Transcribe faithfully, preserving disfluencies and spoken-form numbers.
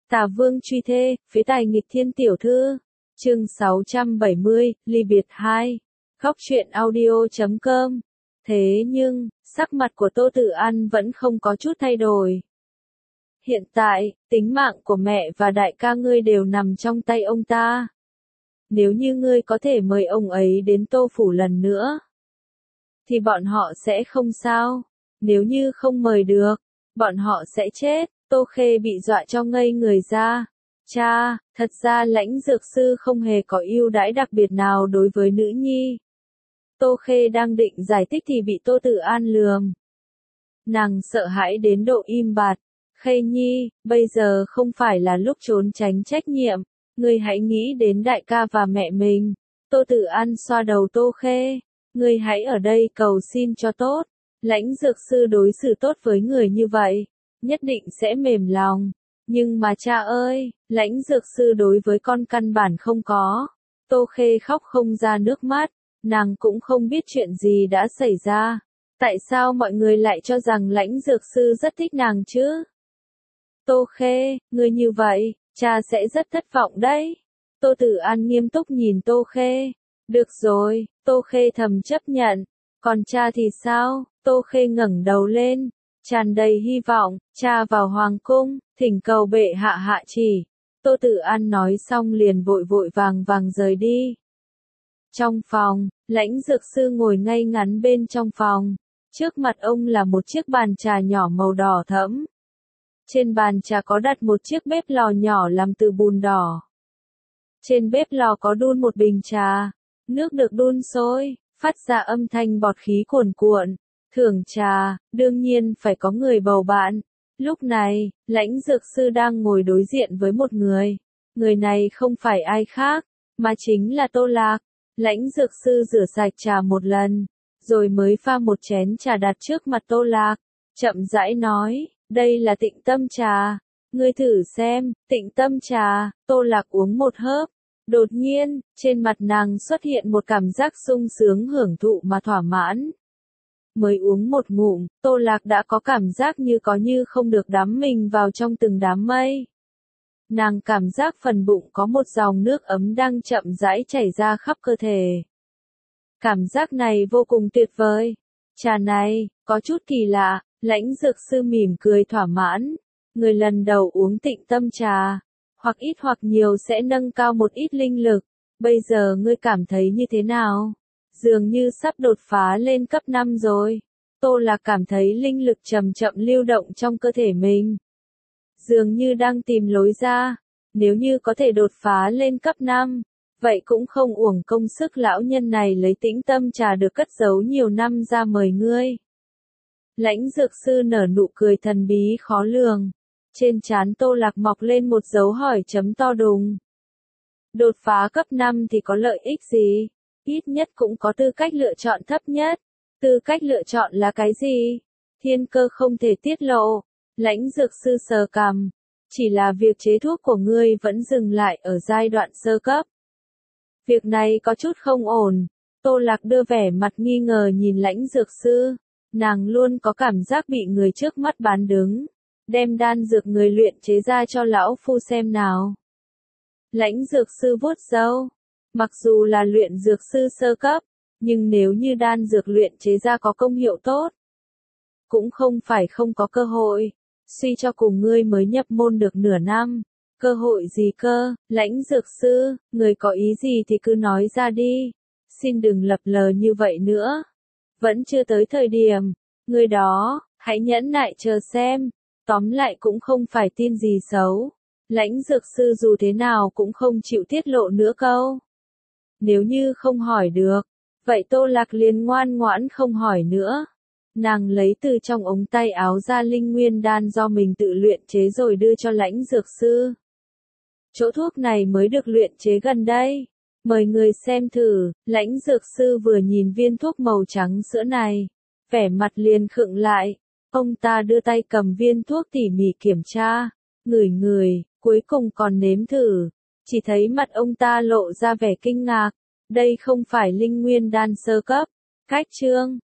Tà Vương truy thê, phế tài nghịch thiên tiểu thư. Chương sáu trăm bảy mươi, ly biệt hai. Góc truyện audio chấm com. Thế nhưng, sắc mặt của Tô Tử An vẫn không có chút thay đổi. Hiện tại, tính mạng của mẹ và đại ca ngươi đều nằm trong tay ông ta. Nếu như ngươi có thể mời ông ấy đến Tô Phủ lần nữa, thì bọn họ sẽ không sao. Nếu như không mời được, bọn họ sẽ chết. Tô Khê bị dọa cho ngây người ra. Cha, thật ra Lãnh Dược Sư không hề có ưu đãi đặc biệt nào đối với nữ nhi. Tô Khê đang định giải thích thì bị Tô Tử An lườm. Nàng sợ hãi đến độ im bặt. Khê nhi, bây giờ không phải là lúc trốn tránh trách nhiệm. Ngươi hãy nghĩ đến đại ca và mẹ mình. Tô Tử An xoa đầu Tô Khê. Ngươi hãy ở đây cầu xin cho tốt. Lãnh Dược Sư đối xử tốt với người như vậy, nhất định sẽ mềm lòng. Nhưng mà cha ơi, Lãnh Dược Sư đối với con căn bản không có. Tô Khê khóc không ra nước mắt. Nàng cũng không biết chuyện gì đã xảy ra. Tại sao mọi người lại cho rằng Lãnh Dược Sư rất thích nàng chứ? Tô Khê, ngươi như vậy, cha sẽ rất thất vọng đấy. Tô Tử An nghiêm túc nhìn Tô Khê. Được rồi, Tô Khê thầm chấp nhận. Còn cha thì sao? Tô Khê ngẩng đầu lên, tràn đầy hy vọng. Cha vào hoàng cung, thỉnh cầu bệ hạ hạ chỉ. Tô Tử An nói xong liền vội vội vàng vàng rời đi. Trong phòng, Lãnh Dược Sư ngồi ngay ngắn bên trong phòng. Trước mặt ông là một chiếc bàn trà nhỏ màu đỏ thẫm. Trên bàn trà có đặt một chiếc bếp lò nhỏ làm từ bùn đỏ. Trên bếp lò có đun một bình trà. Nước được đun sôi, phát ra âm thanh bọt khí cuồn cuộn. Thưởng trà, đương nhiên phải có người bầu bạn. Lúc này, Lãnh Dược Sư đang ngồi đối diện với một người. Người này không phải ai khác, mà chính là Tô Lạc. Lãnh Dược Sư rửa sạch trà một lần, rồi mới pha một chén trà đặt trước mặt Tô Lạc. Chậm rãi nói, đây là Tịnh Tâm trà. Ngươi thử xem, Tịnh Tâm trà. Tô Lạc uống một hớp. Đột nhiên, trên mặt nàng xuất hiện một cảm giác sung sướng hưởng thụ mà thỏa mãn. Mới uống một ngụm, Tô Lạc đã có cảm giác như có như không được đắm mình vào trong từng đám mây. Nàng cảm giác phần bụng có một dòng nước ấm đang chậm rãi chảy ra khắp cơ thể. Cảm giác này vô cùng tuyệt vời. Trà này, có chút kỳ lạ. Lãnh Dược Sư mỉm cười thỏa mãn. Người lần đầu uống Tịnh Tâm trà, hoặc ít hoặc nhiều sẽ nâng cao một ít linh lực. Bây giờ ngươi cảm thấy như thế nào? Dường như sắp đột phá lên cấp năm rồi. Tô Lạc cảm thấy linh lực chậm chậm lưu động trong cơ thể mình. Dường như đang tìm lối ra. Nếu như có thể đột phá lên cấp năm, vậy cũng không uổng công sức lão nhân này lấy Tĩnh Tâm trà được cất giấu nhiều năm ra mời ngươi. Lãnh Dược Sư nở nụ cười thần bí khó lường. Trên trán Tô Lạc mọc lên một dấu hỏi chấm to đùng. Đột phá cấp năm thì có lợi ích gì? Ít nhất cũng có tư cách lựa chọn thấp nhất. Tư cách lựa chọn là cái gì? Thiên cơ không thể tiết lộ. Lãnh Dược Sư sờ cằm. Chỉ là việc chế thuốc của ngươi vẫn dừng lại ở giai đoạn sơ cấp. Việc này có chút không ổn. Tô Lạc đưa vẻ mặt nghi ngờ nhìn Lãnh Dược Sư. Nàng luôn có cảm giác bị người trước mắt bán đứng. Đem đan dược người luyện chế ra cho lão phu xem nào. Lãnh Dược Sư vuốt râu. Mặc dù là luyện dược sư sơ cấp, nhưng nếu như đan dược luyện chế ra có công hiệu tốt, cũng không phải không có cơ hội. Suy cho cùng ngươi mới nhập môn được nửa năm. Cơ hội gì cơ? Lãnh Dược Sư, người có ý gì thì cứ nói ra đi. Xin đừng lập lờ như vậy nữa. Vẫn chưa tới thời điểm. Người đó, hãy nhẫn nại chờ xem. Tóm lại cũng không phải tin gì xấu. Lãnh Dược Sư dù thế nào cũng không chịu tiết lộ nữa câu. Nếu như không hỏi được, vậy Tô Lạc liền ngoan ngoãn không hỏi nữa. Nàng lấy từ trong ống tay áo ra linh nguyên đan do mình tự luyện chế rồi đưa cho Lãnh Dược Sư. Chỗ thuốc này mới được luyện chế gần đây. Mời người xem thử. Lãnh Dược Sư vừa nhìn viên thuốc màu trắng sữa này, vẻ mặt liền khựng lại. Ông ta đưa tay cầm viên thuốc tỉ mỉ kiểm tra, ngửi ngửi, cuối cùng còn nếm thử. Chỉ thấy mặt ông ta lộ ra vẻ kinh ngạc. Đây không phải linh nguyên đan sơ cấp. Cách chương